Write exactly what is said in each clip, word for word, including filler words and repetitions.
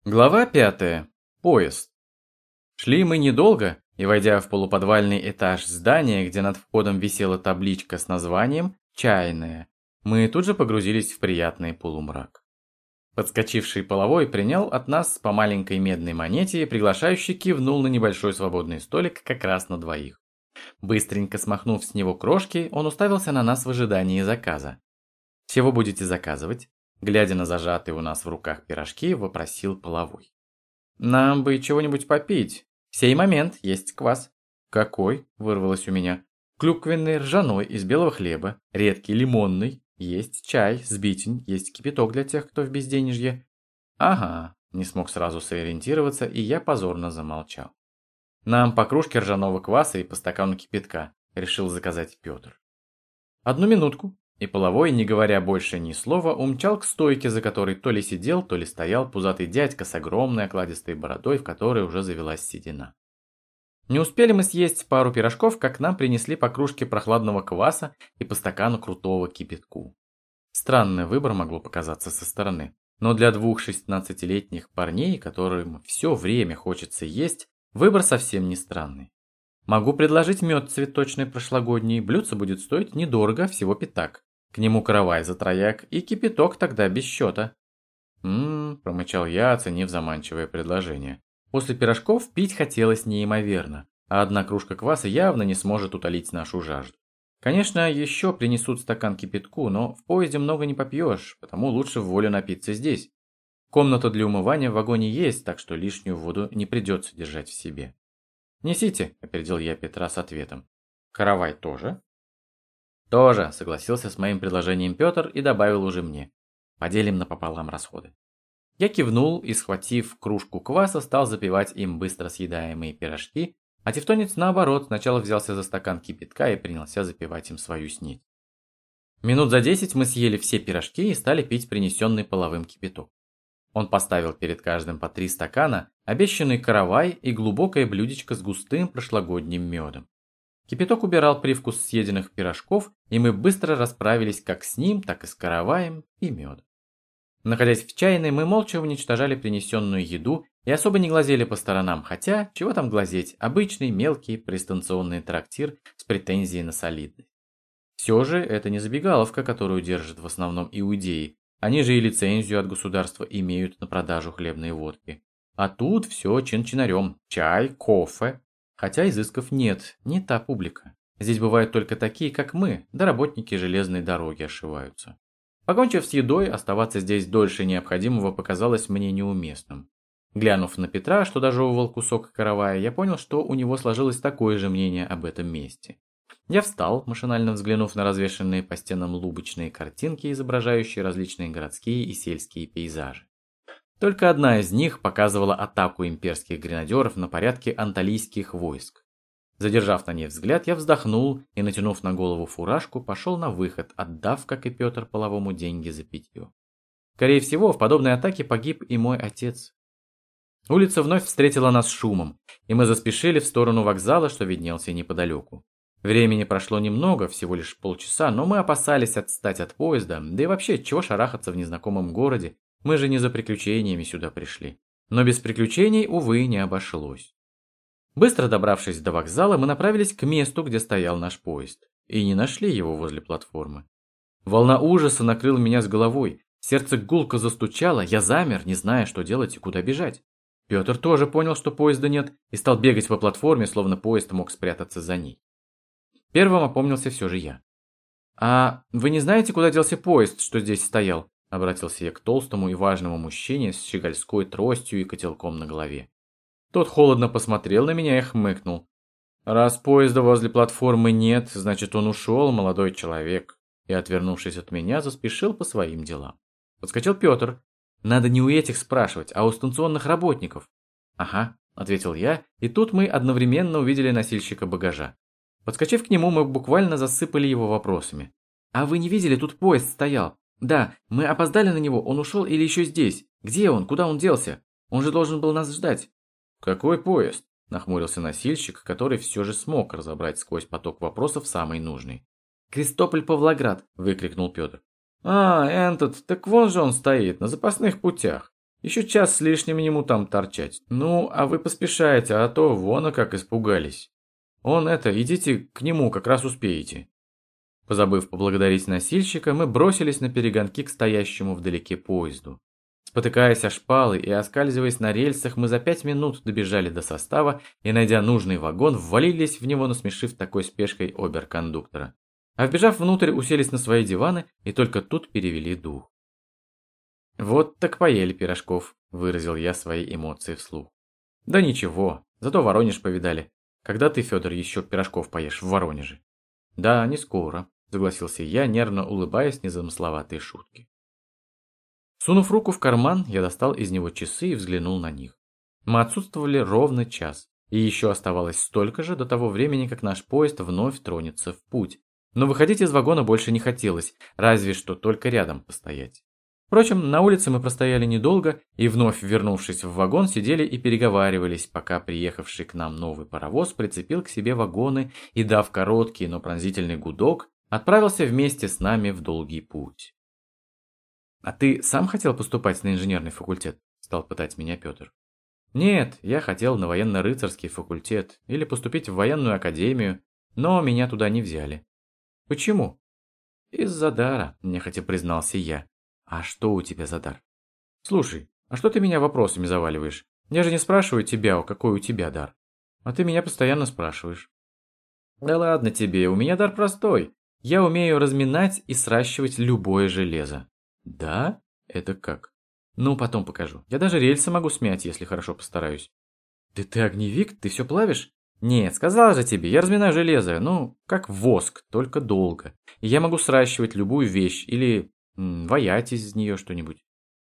Глава пятая. Поезд. Шли мы недолго, и, войдя в полуподвальный этаж здания, где над входом висела табличка с названием «Чайная», мы тут же погрузились в приятный полумрак. Подскочивший половой принял от нас по маленькой медной монете и приглашающий кивнул на небольшой свободный столик как раз на двоих. Быстренько смахнув с него крошки, он уставился на нас в ожидании заказа. «Чего будете заказывать?» Глядя на зажатые у нас в руках пирожки, вопросил половой. «Нам бы чего-нибудь попить. В сей момент есть квас». «Какой?» – вырвалось у меня. «Клюквенный, ржаной, из белого хлеба, редкий, лимонный. Есть чай, сбитень, есть кипяток для тех, кто в безденежье». «Ага», – не смог сразу сориентироваться, и я позорно замолчал. «Нам по кружке ржаного кваса и по стакану кипятка», – решил заказать Петр. «Одну минутку». И половой, не говоря больше ни слова, умчал к стойке, за которой то ли сидел, то ли стоял пузатый дядька с огромной окладистой бородой, в которой уже завелась седина. Не успели мы съесть пару пирожков, как нам принесли по кружке прохладного кваса и по стакану крутого кипятку. Странный выбор могло показаться со стороны, но для двух шестнадцатилетних парней, которым все время хочется есть, выбор совсем не странный. Могу предложить мед цветочный прошлогодний, блюдце будет стоить недорого, всего пятак. К нему каравай за трояк и кипяток тогда без счета. «Ммм», – промычал я, оценив заманчивое предложение. После пирожков пить хотелось неимоверно, а одна кружка кваса явно не сможет утолить нашу жажду. Конечно, еще принесут стакан кипятку, но в поезде много не попьешь, потому лучше в волю напиться здесь. Комната для умывания в вагоне есть, так что лишнюю воду не придется держать в себе. «Несите», – опередил я Петра с ответом. «Каравай тоже?» «Тоже», – согласился с моим предложением Петр и добавил уже мне. «Поделим напополам расходы». Я кивнул и, схватив кружку кваса, стал запивать им быстро съедаемые пирожки, а тевтонец, наоборот, сначала взялся за стакан кипятка и принялся запивать им свою снеть. Минут за десять мы съели все пирожки и стали пить принесенный половым кипяток. Он поставил перед каждым по три стакана, обещанный каравай и глубокое блюдечко с густым прошлогодним медом. Кипяток убирал привкус съеденных пирожков, и мы быстро расправились как с ним, так и с караваем и медом. Находясь в чайной, мы молча уничтожали принесенную еду и особо не глазели по сторонам, хотя, чего там глазеть, обычный мелкий пристанционный трактир с претензией на солидность. Все же это не забегаловка, которую держат в основном иудеи, они же и лицензию от государства имеют на продажу хлебной водки. А тут все чин-чинарем, чай, кофе. Хотя изысков нет, не та публика. Здесь бывают только такие, как мы, да работники железной дороги ошиваются. Покончив с едой, оставаться здесь дольше необходимого показалось мне неуместным. Глянув на Петра, что дожевывал кусок каравая, я понял, что у него сложилось такое же мнение об этом месте. Я встал, машинально взглянув на развешанные по стенам лубочные картинки, изображающие различные городские и сельские пейзажи. Только одна из них показывала атаку имперских гренадеров на порядке анталийских войск. Задержав на ней взгляд, я вздохнул и, натянув на голову фуражку, пошел на выход, отдав, как и Петр, половому деньги за питье. Скорее всего, в подобной атаке погиб и мой отец. Улица вновь встретила нас шумом, и мы заспешили в сторону вокзала, что виднелся неподалеку. Времени прошло немного, всего лишь полчаса, но мы опасались отстать от поезда, да и вообще, чего шарахаться в незнакомом городе, мы же не за приключениями сюда пришли. Но без приключений, увы, не обошлось. Быстро добравшись до вокзала, мы направились к месту, где стоял наш поезд, и не нашли его возле платформы. Волна ужаса накрыла меня с головой, сердце гулко застучало, я замер, не зная, что делать и куда бежать. Петр тоже понял, что поезда нет, и стал бегать по платформе, словно поезд мог спрятаться за ней. Первым опомнился все же я. «А вы не знаете, куда делся поезд, что здесь стоял?» Обратился я к толстому и важному мужчине с щегольской тростью и котелком на голове. Тот холодно посмотрел на меня и хмыкнул. «Раз поезда возле платформы нет, значит, он ушел, молодой человек». И, отвернувшись от меня, заспешил по своим делам. Подскочил Петр. «Надо не у этих спрашивать, а у станционных работников». «Ага», — ответил я, и тут мы одновременно увидели носильщика багажа. Подскочив к нему, мы буквально засыпали его вопросами. «А вы не видели, тут поезд стоял? Да, мы опоздали на него, он ушел или еще здесь? Где он? Куда он делся? Он же должен был нас ждать». «Какой поезд?» – нахмурился носильщик, который все же смог разобрать сквозь поток вопросов самый нужный. «Крестополь-Павлоград!» – выкрикнул Петр. «А, этот, так вон же он стоит, на запасных путях. Еще час с лишним ему там торчать. Ну, а вы поспешайте, а то вон а как испугались. Он это, идите к нему, как раз успеете». Позабыв поблагодарить носильщика, мы бросились на перегонки к стоящему вдалеке поезду. Спотыкаясь о шпалы и оскальзываясь на рельсах, мы за пять минут добежали до состава и, найдя нужный вагон, ввалились в него, насмешив такой спешкой обер-кондуктора. А вбежав внутрь, уселись на свои диваны и только тут перевели дух. «Вот так поели пирожков», – выразил я свои эмоции вслух. «Да ничего, зато Воронеж повидали. Когда ты, Федор, еще пирожков поешь в Воронеже?» «Да, не скоро», – согласился я, нервно улыбаясь незамысловатой шутке. Сунув руку в карман, я достал из него часы и взглянул на них. Мы отсутствовали ровно час, и еще оставалось столько же до того времени, как наш поезд вновь тронется в путь. Но выходить из вагона больше не хотелось, разве что только рядом постоять. Впрочем, на улице мы простояли недолго, и вновь вернувшись в вагон, сидели и переговаривались, пока приехавший к нам новый паровоз прицепил к себе вагоны и, дав короткий, но пронзительный гудок, отправился вместе с нами в долгий путь. «А ты сам хотел поступать на инженерный факультет?» – стал пытать меня Петр. «Нет, я хотел на военно-рыцарский факультет или поступить в военную академию, но меня туда не взяли». «Почему?» «Из-за дара», – нехотя признался я. «А что у тебя за дар?» «Слушай, а что ты меня вопросами заваливаешь? Я же не спрашиваю тебя, какой у тебя дар. А ты меня постоянно спрашиваешь». «Да ладно тебе, у меня дар простой. Я умею разминать и сращивать любое железо». «Да? Это как?» «Ну, потом покажу. Я даже рельсы могу смять, если хорошо постараюсь». «Да ты огневик? Ты все плавишь?» «Нет, сказала же тебе, я разминаю железо, ну, как воск, только долго. И я могу сращивать любую вещь или м, ваять из нее что-нибудь».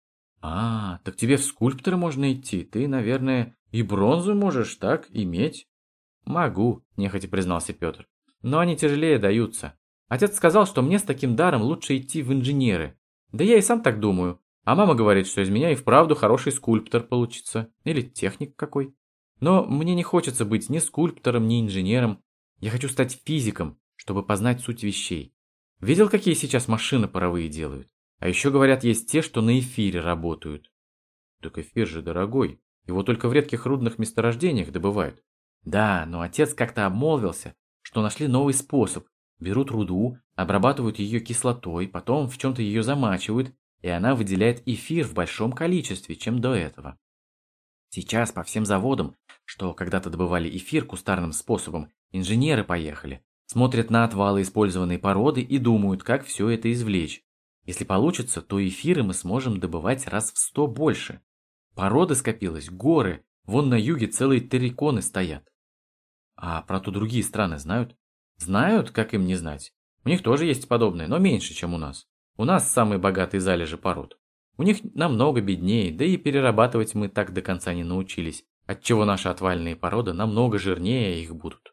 «А, так тебе в скульпторы можно идти. Ты, наверное, и бронзу можешь так иметь». «Могу», – нехотя признался Петр. «Но они тяжелее даются. Отец сказал, что мне с таким даром лучше идти в инженеры. Да я и сам так думаю. А мама говорит, что из меня и вправду хороший скульптор получится. Или техник какой. Но мне не хочется быть ни скульптором, ни инженером. Я хочу стать физиком, чтобы познать суть вещей. Видел, какие сейчас машины паровые делают? А еще, говорят, есть те, что на эфире работают». «Так эфир же дорогой. Его только в редких рудных месторождениях добывают». «Да, но отец как-то обмолвился, что нашли новый способ. Берут руду, обрабатывают ее кислотой, потом в чем-то ее замачивают, и она выделяет эфир в большом количестве, чем до этого. Сейчас по всем заводам, что когда-то добывали эфир кустарным способом, инженеры поехали, смотрят на отвалы использованной породы и думают, как все это извлечь. Если получится, то эфиры мы сможем добывать раз в сто больше. Породы скопилось, горы, вон на юге целые терриконы стоят». «А про то другие страны знают?» «Знают, как им не знать. У них тоже есть подобное, но меньше, чем у нас. У нас самые богатые залежи пород. У них намного беднее, да и перерабатывать мы так до конца не научились, отчего наши отвальные породы намного жирнее их будут».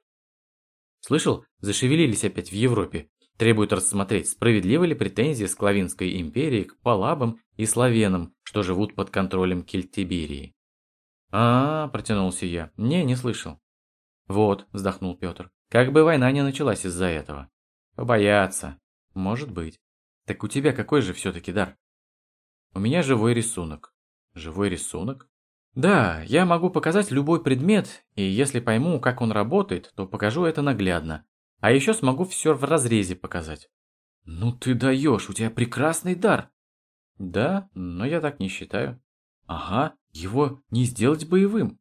«Слышал, зашевелились опять в Европе. Требуют рассмотреть, справедливы ли претензии Склавинской империи к палабам и славянам, что живут под контролем Кельтиберии». «А-а-а», протянулся я. «Не, не слышал». «Вот», вздохнул Петр. «Как бы война не началась из-за этого». «Побояться». «Может быть». «Так у тебя какой же все-таки дар?» «У меня живой рисунок». «Живой рисунок?» «Да, я могу показать любой предмет, и если пойму, как он работает, то покажу это наглядно. А еще смогу все в разрезе показать». «Ну ты даешь, у тебя прекрасный дар». «Да, но я так не считаю». «Ага, его не сделать боевым».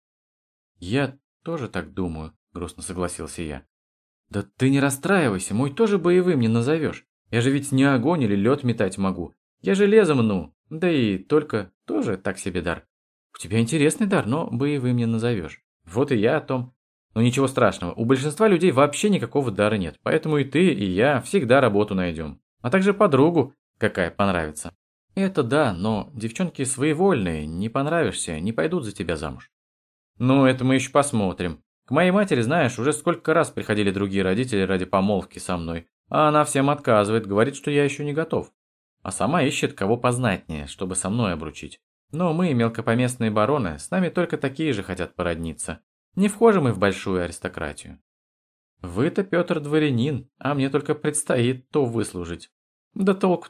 «Я тоже так думаю», — грустно согласился я. «Да ты не расстраивайся, мой тоже боевым не назовешь. Я же ведь не огонь или лед метать могу. Я железо мну, да и только тоже так себе дар. У тебя интересный дар, но боевым не назовешь. Вот и я о том. Но ничего страшного, у большинства людей вообще никакого дара нет, поэтому и ты, и я всегда работу найдем. А также подругу, какая понравится». «Это да, но девчонки своевольные, не понравишься, не пойдут за тебя замуж». «Ну, это мы еще посмотрим. К моей матери, знаешь, уже сколько раз приходили другие родители ради помолвки со мной, а она всем отказывает, говорит, что я еще не готов. А сама ищет кого познатнее, чтобы со мной обручить. Но мы, мелкопоместные бароны, с нами только такие же хотят породниться. Не вхожи мы в большую аристократию». «Вы-то, Петр, дворянин, а мне только предстоит то выслужить». «Да толку-то,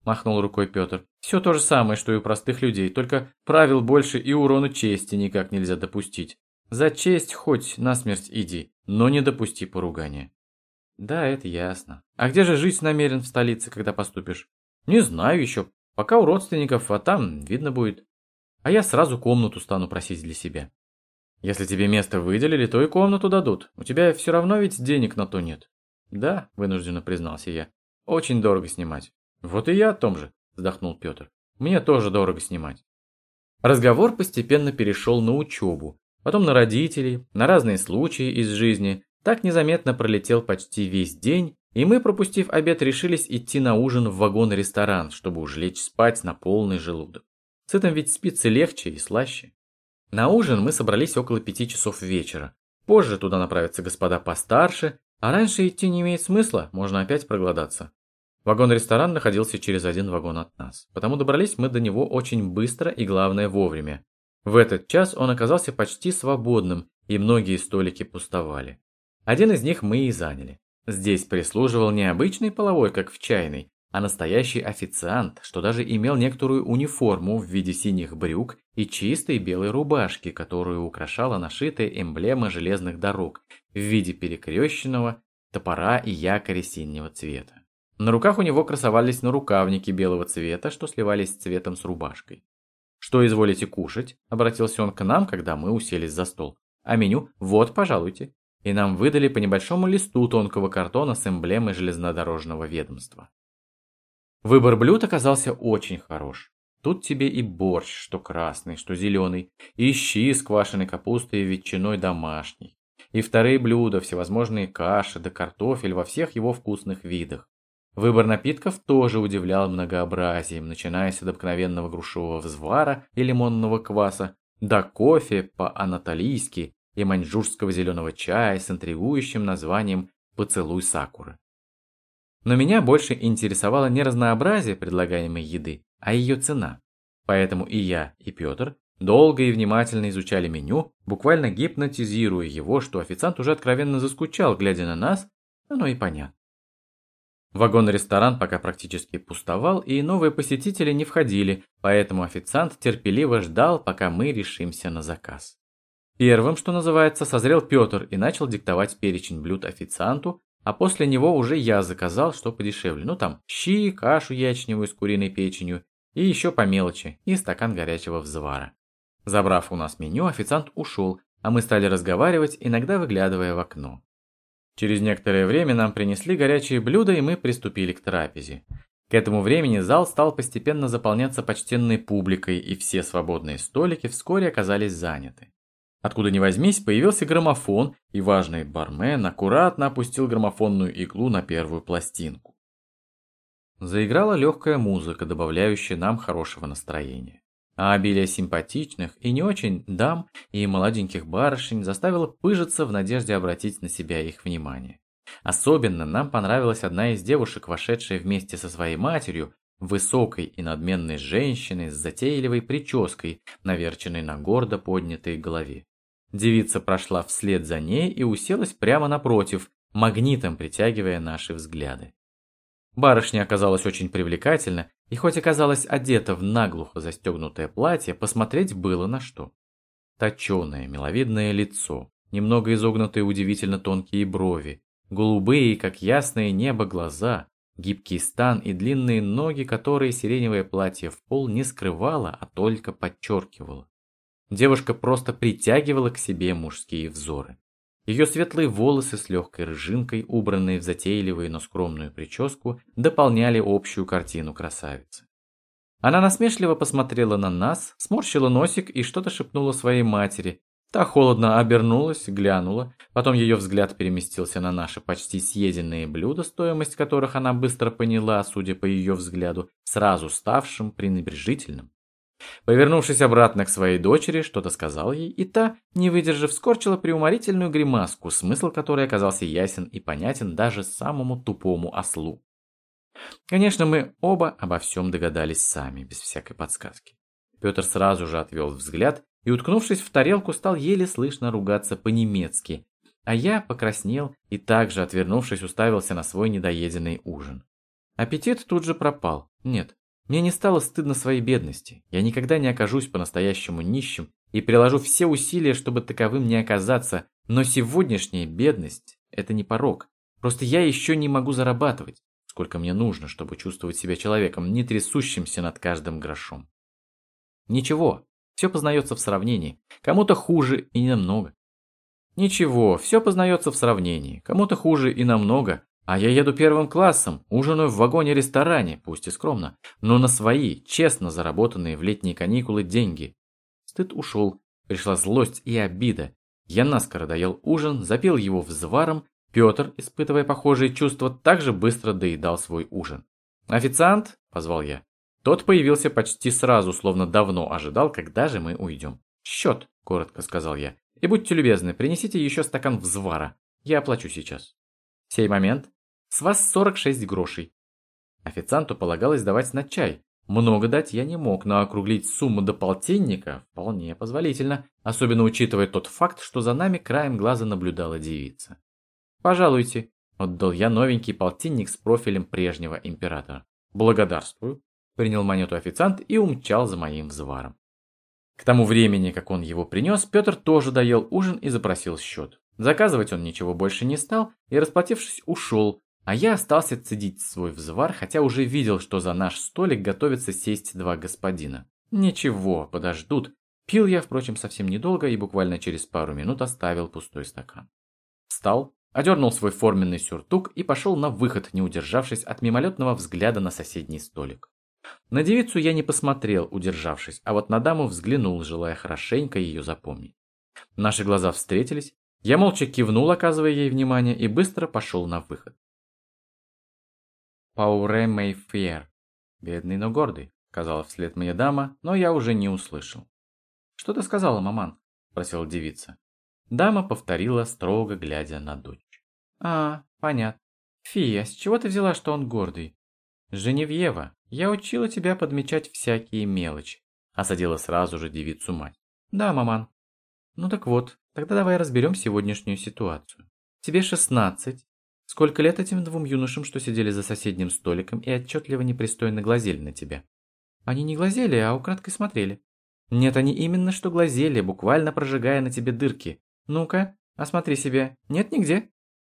махнул рукой Петр. Все то же самое, что и у простых людей, только правил больше и урону чести никак нельзя допустить. За честь хоть насмерть иди, но не допусти поругания. Да, это ясно. А где же жить намерен в столице, когда поступишь? Не знаю еще. Пока у родственников, а там видно будет. А я сразу комнату стану просить для себя. Если тебе место выделили, то и комнату дадут. У тебя все равно ведь денег на то нет. Да, вынужденно признался я. Очень дорого снимать. Вот и я о том же, вздохнул Петр. Мне тоже дорого снимать. Разговор постепенно перешел на учебу, потом на родителей, на разные случаи из жизни. Так незаметно пролетел почти весь день, и мы, пропустив обед, решились идти на ужин в вагон-ресторан, чтобы уж лечь спать на полный желудок. Сытым ведь спится легче и слаще. На ужин мы собрались около пяти часов вечера. Позже туда направятся господа постарше, а раньше идти не имеет смысла, можно опять проголодаться. Вагон-ресторан находился через один вагон от нас, потому добрались мы до него очень быстро и, главное, вовремя. В этот час он оказался почти свободным, и многие столики пустовали. Один из них мы и заняли. Здесь прислуживал не обычный половой, как в чайной, а настоящий официант, что даже имел некоторую униформу в виде синих брюк и чистой белой рубашки, которую украшала нашитая эмблема железных дорог в виде перекрещенного топора и якоря синего цвета. На руках у него красовались нарукавники белого цвета, что сливались цветом с рубашкой. «Что изволите кушать?» – обратился он к нам, когда мы уселись за стол. «А меню? Вот, пожалуйте». И нам выдали по небольшому листу тонкого картона с эмблемой железнодорожного ведомства. Выбор блюд оказался очень хорош. Тут тебе и борщ, что красный, что зеленый, и щи с квашеной капустой и ветчиной домашней, и вторые блюда, всевозможные каши да картофель во всех его вкусных видах. Выбор напитков тоже удивлял многообразием, начиная с обыкновенного грушевого взвара и лимонного кваса, до кофе по-анатолийски и маньчжурского зеленого чая с интригующим названием «Поцелуй сакуры». Но меня больше интересовало не разнообразие предлагаемой еды, а ее цена. Поэтому и я, и Петр долго и внимательно изучали меню, буквально гипнотизируя его, что официант уже откровенно заскучал, глядя на нас, оно и понятно. Вагон-ресторан пока практически пустовал, и новые посетители не входили, поэтому официант терпеливо ждал, пока мы решимся на заказ. Первым, что называется, созрел Петр и начал диктовать перечень блюд официанту, а после него уже я заказал, что подешевле. Ну там щи, кашу ячневую с куриной печенью и еще по мелочи, и стакан горячего взвара. Забрав у нас меню, официант ушел, а мы стали разговаривать, иногда выглядывая в окно. Через некоторое время нам принесли горячие блюда, и мы приступили к трапезе. К этому времени зал стал постепенно заполняться почтенной публикой, и все свободные столики вскоре оказались заняты. Откуда ни возьмись, появился граммофон, и важный бармен аккуратно опустил граммофонную иглу на первую пластинку. Заиграла легкая музыка, добавляющая нам хорошего настроения. А обилие симпатичных и не очень дам и молоденьких барышень заставило пыжиться в надежде обратить на себя их внимание. Особенно нам понравилась одна из девушек, вошедшая вместе со своей матерью, высокой и надменной женщиной с затейливой прической, наверченной на гордо поднятой голове. Девица прошла вслед за ней и уселась прямо напротив, магнитом притягивая наши взгляды. Барышня оказалась очень привлекательна, и хоть оказалась одета в наглухо застегнутое платье, посмотреть было на что. Точеное, миловидное лицо, немного изогнутые удивительно тонкие брови, голубые, как ясное небо, глаза, гибкий стан и длинные ноги, которые сиреневое платье в пол не скрывало, а только подчеркивало. Девушка просто притягивала к себе мужские взоры. Ее светлые волосы с легкой рыжинкой, убранные в затейливую, но скромную прическу, дополняли общую картину красавицы. Она насмешливо посмотрела на нас, сморщила носик и что-то шепнула своей матери. Та холодно обернулась, глянула, потом ее взгляд переместился на наши почти съеденные блюда, стоимость которых она быстро поняла, судя по ее взгляду, сразу ставшим пренебрежительным. Повернувшись обратно к своей дочери, что-то сказал ей, и та, не выдержав, скорчила преуморительную гримаску, смысл которой оказался ясен и понятен даже самому тупому ослу. Конечно, мы оба обо всем догадались сами, без всякой подсказки. Петр сразу же отвел взгляд и, уткнувшись в тарелку, стал еле слышно ругаться по-немецки, а я покраснел и также, отвернувшись, уставился на свой недоеденный ужин. Аппетит тут же пропал, Нет, мне не стало стыдно своей бедности. Я никогда не окажусь по-настоящему нищим и приложу все усилия, чтобы таковым не оказаться, но сегодняшняя бедность – это не порок. Просто я еще не могу зарабатывать, сколько мне нужно, чтобы чувствовать себя человеком, не трясущимся над каждым грошом. Ничего, все познается в сравнении. Кому-то хуже и намного. Ничего, все познается в сравнении. Кому-то хуже и намного. А я еду первым классом, ужинаю в вагоне-ресторане, пусть и скромно, но на свои, честно заработанные в летние каникулы деньги. Стыд ушел, пришла злость и обида. Я наскоро доел ужин, запил его взваром. Петр, испытывая похожие чувства, также быстро доедал свой ужин. «Официант!» – позвал я. Тот появился почти сразу, словно давно ожидал, когда же мы уйдем. «Счет!» – коротко сказал я. «И будьте любезны, принесите еще стакан взвара. Я оплачу сейчас». В сей момент с вас сорок шесть грошей. Официанту полагалось давать на чай. Много дать я не мог, но округлить сумму до полтинника вполне позволительно, особенно учитывая тот факт, что за нами краем глаза наблюдала девица. «Пожалуйте», – отдал я новенький полтинник с профилем прежнего императора. «Благодарствую», – принял монету официант и умчал за моим взваром. К тому времени, как он его принес, Петр тоже доел ужин и запросил счет. Заказывать он ничего больше не стал и, расплатившись, ушел, а я остался цедить свой взвар, хотя уже видел, что за наш столик готовятся сесть два господина. Ничего, подождут. Пил я, впрочем, совсем недолго и буквально через пару минут оставил пустой стакан. Встал, одернул свой форменный сюртук и пошел на выход, не удержавшись от мимолетного взгляда на соседний столик. На девицу я не посмотрел, удержавшись, а вот на даму взглянул, желая хорошенько ее запомнить. Наши глаза встретились, я молча кивнул, оказывая ей внимание, и быстро пошел на выход. «Пауре Мейфьер, бедный, но гордый», — сказала вслед мне дама, но я уже не услышал. «Что ты сказала, маман?» — спросила девица. Дама повторила, строго глядя на дочь. «А, понятно. Фи, а с чего ты взяла, что он гордый?» «Женевьева, я учила тебя подмечать всякие мелочи», — осадила сразу же девицу мать. «Да, маман». «Ну так вот, тогда давай разберем сегодняшнюю ситуацию. Тебе шестнадцать. Сколько лет этим двум юношам, что сидели за соседним столиком и отчетливо непристойно глазели на тебя?» «Они не глазели, а украдкой смотрели». «Нет, они именно что глазели, буквально прожигая на тебе дырки. Ну-ка, осмотри себя. Нет нигде».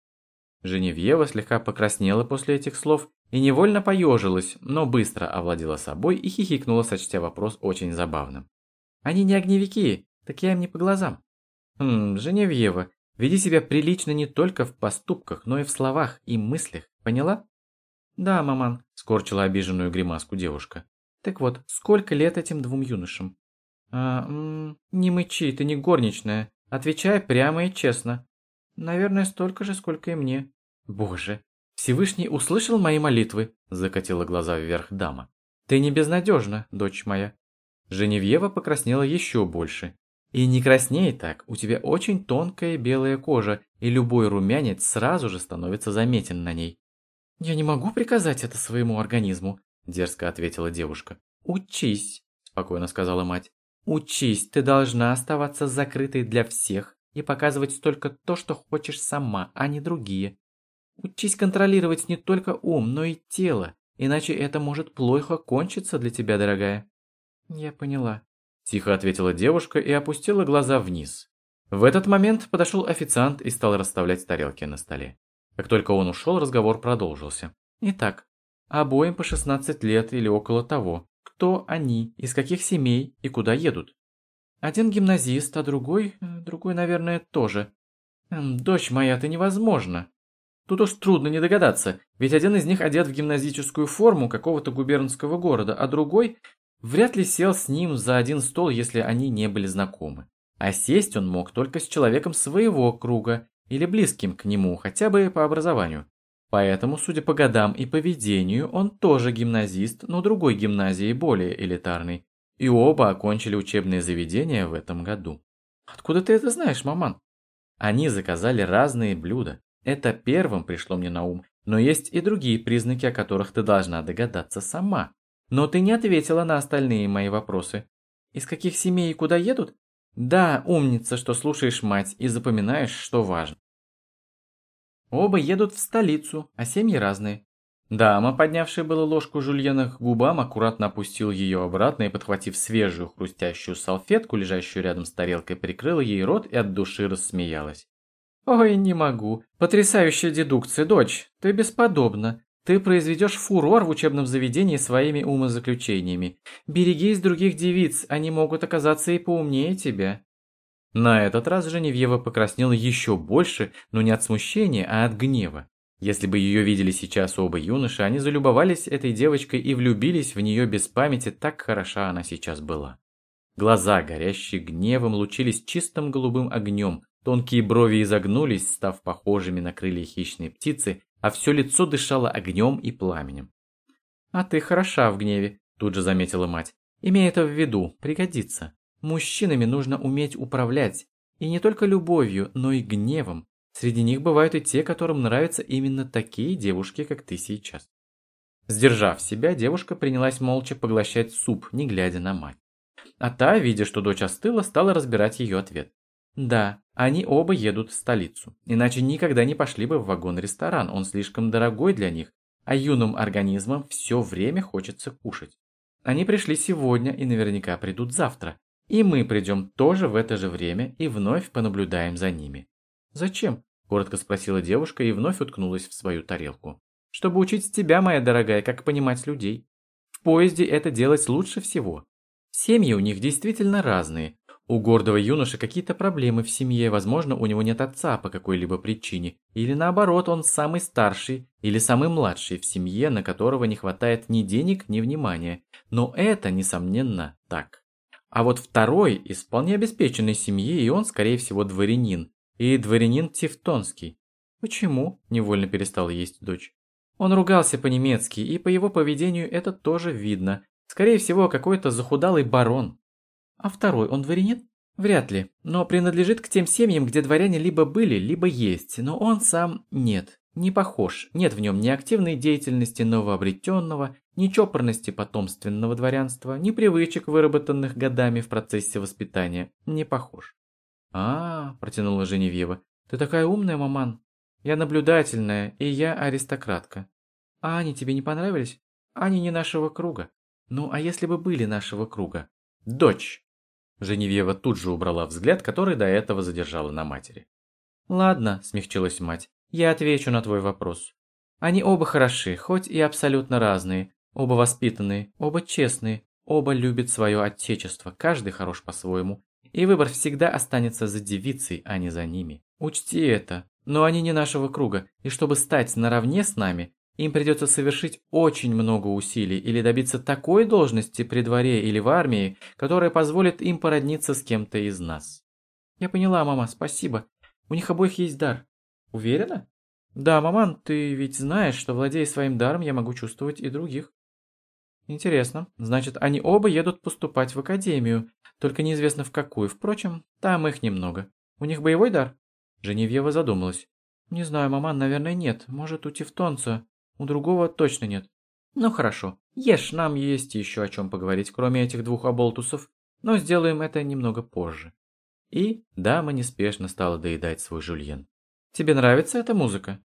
Женевьева слегка покраснела после этих слов и невольно поежилась, но быстро овладела собой и хихикнула, сочтя вопрос очень забавным. «Они не огневики, так я им не по глазам». «Хм, Женевьева, веди себя прилично не только в поступках, но и в словах и мыслях, поняла?» «Да, маман», – скорчила обиженную гримаску девушка. «Так вот, сколько лет этим двум юношам?» «А, м, не мычи, ты не горничная. Отвечай прямо и честно». «Наверное, столько же, сколько и мне». «Боже, Всевышний услышал мои молитвы», – закатила глаза вверх дама. «Ты не безнадежна, дочь моя». Женевьева покраснела еще больше. «И не красней так, у тебя очень тонкая белая кожа, и любой румянец сразу же становится заметен на ней». «Я не могу приказать это своему организму», – дерзко ответила девушка. «Учись», – спокойно сказала мать. «Учись, ты должна оставаться закрытой для всех и показывать только то, что хочешь сама, а не другие. Учись контролировать не только ум, но и тело, иначе это может плохо кончиться для тебя, дорогая». «Я поняла», – тихо ответила девушка и опустила глаза вниз. В этот момент подошел официант и стал расставлять тарелки на столе. Как только он ушел, разговор продолжился. «Итак, обоим по шестнадцать лет или около того. Кто они, из каких семей и куда едут?» «Один гимназист, а другой... другой, наверное, тоже». «Дочь моя, это невозможно». «Тут уж трудно не догадаться, ведь один из них одет в гимназическую форму какого-то губернского города, а другой вряд ли сел с ним за один стол, если они не были знакомы. А сесть он мог только с человеком своего круга или близким к нему, хотя бы по образованию. Поэтому, судя по годам и поведению, он тоже гимназист, но другой гимназии, более элитарной. И оба окончили учебные заведения в этом году». «Откуда ты это знаешь, маман?» «Они заказали разные блюда. Это первым пришло мне на ум, но есть и другие признаки, о которых ты должна догадаться сама. Но ты не ответила на остальные мои вопросы. Из каких семей и куда едут? Да, умница, что слушаешь мать и запоминаешь, что важно. Оба едут в столицу, а семьи разные. Дама, поднявшая было ложку жульена к губам, аккуратно опустила ее обратно и, подхватив свежую хрустящую салфетку, лежащую рядом с тарелкой, прикрыла ей рот и от души рассмеялась. «Ой, не могу. Потрясающая дедукция, дочь. Ты бесподобна. Ты произведешь фурор в учебном заведении своими умозаключениями. Берегись других девиц, они могут оказаться и поумнее тебя». На этот раз Женевьева покраснела еще больше, но не от смущения, а от гнева. Если бы ее видели сейчас оба юноши, они залюбовались этой девочкой и влюбились в нее без памяти, так хороша она сейчас была. Глаза, горящие гневом, лучились чистым голубым огнем, тонкие брови изогнулись, став похожими на крылья хищной птицы, а все лицо дышало огнем и пламенем. «А ты хороша в гневе», – тут же заметила мать. «Имей это в виду, пригодится. Мужчинами нужно уметь управлять, и не только любовью, но и гневом. Среди них бывают и те, которым нравятся именно такие девушки, как ты сейчас». Сдержав себя, девушка принялась молча поглощать суп, не глядя на мать. А та, видя, что дочь остыла, стала разбирать ее ответ. Да, они оба едут в столицу, иначе никогда не пошли бы в вагон-ресторан, он слишком дорогой для них, а юным организмам все время хочется кушать. Они пришли сегодня и наверняка придут завтра, и мы придем тоже в это же время и вновь понаблюдаем за ними. «Зачем?» – коротко спросила девушка и вновь уткнулась в свою тарелку. «Чтобы учить тебя, моя дорогая, как понимать людей. В поезде это делать лучше всего. Семьи у них действительно разные. У гордого юноши какие-то проблемы в семье, возможно, у него нет отца по какой-либо причине, или наоборот, он самый старший или самый младший в семье, на которого не хватает ни денег, ни внимания. Но это, несомненно, так. А вот второй из вполне обеспеченной семьи, и он, скорее всего, дворянин. И дворянин тевтонский. Почему? Невольно перестала есть дочь. Он ругался по-немецки, и по его поведению это тоже видно. Скорее всего, какой-то захудалый барон. А второй, он дворянин? Вряд ли, но принадлежит к тем семьям, где дворяне либо были, либо есть, но он сам нет, не похож, нет в нем ни активной деятельности новообретенного, ни чопорности потомственного дворянства, ни привычек, выработанных годами в процессе воспитания, не похож. «А, — протянула Женевьева, — ты такая умная, маман. Я наблюдательная, и я аристократка. А они тебе не понравились? Они не нашего круга. Ну, а если бы были нашего круга? Дочь!» Женевьева тут же убрала взгляд, который до этого задержала на матери. «Ладно, — смягчилась мать, — я отвечу на твой вопрос. Они оба хороши, хоть и абсолютно разные, оба воспитанные, оба честные, оба любят свое отечество, каждый хорош по-своему, и выбор всегда останется за девицей, а не за ними. Учти это, но они не нашего круга, и чтобы стать наравне с нами, им придется совершить очень много усилий или добиться такой должности при дворе или в армии, которая позволит им породниться с кем-то из нас». «Я поняла, мама, спасибо. У них обоих есть дар». «Уверена?» «Да, маман, ты ведь знаешь, что, владея своим даром, я могу чувствовать и других». «Интересно. Значит, они оба едут поступать в академию, только неизвестно в какую. Впрочем, там их немного. У них боевой дар?» Женевьева задумалась. «Не знаю, маман, наверное, нет. Может, у тевтонца. У другого точно нет». «Ну хорошо. Ешь, нам есть еще о чем поговорить, кроме этих двух оболтусов. Но сделаем это немного позже». И дама неспешно стала доедать свой жульен. «Тебе нравится эта музыка?»